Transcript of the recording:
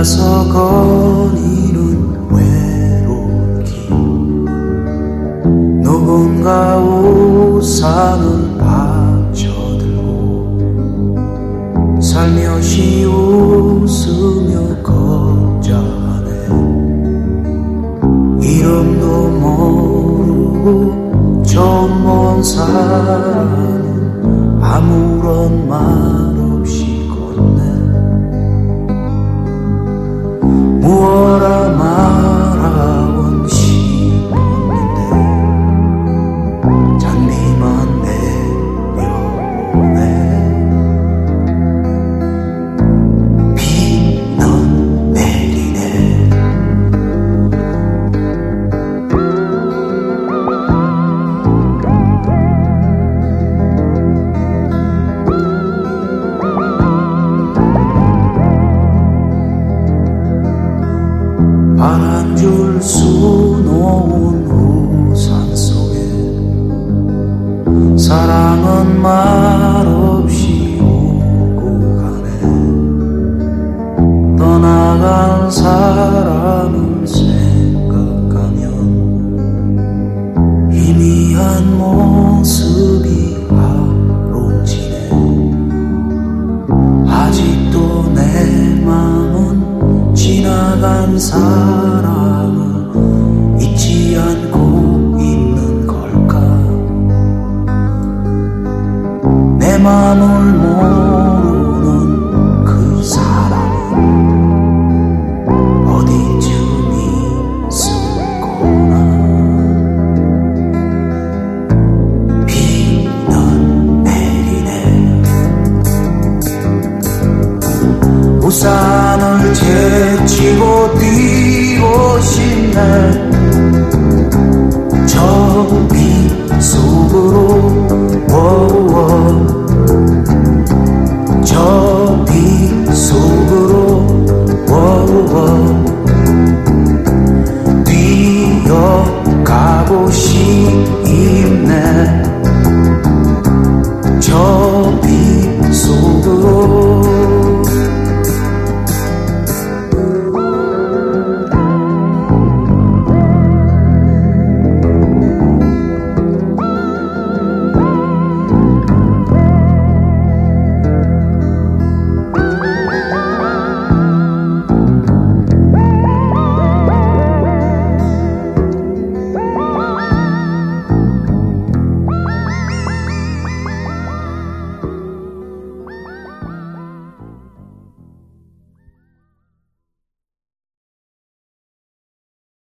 혼자서 거니는 외로운 길 누군가 우산을 받쳐들고 살며시 웃으며 걷자하네. 이름도 모르고 처음 본 사람은 아무런 말 없이 걷네. 무어라 말하곤 싶었는데 잔디만 내려오네. 비는 내리네. 한 줄 수놓은 우산 속에 사랑은 말없이 오고 가네. 떠나간 사람을 생각하면 희미한 모습이 아롱지네. 아직도 내 맘은 지나간 사람을 잊지 않고 있는 걸까. 내 맘을 모르는 그 사람은 어디쯤 있을 거나. 비는 내리네. 우산을 제치고 뛰고 싶네. 저 빗속으로 저 빗속으로 뛰어가고 싶네. 저 빗속으로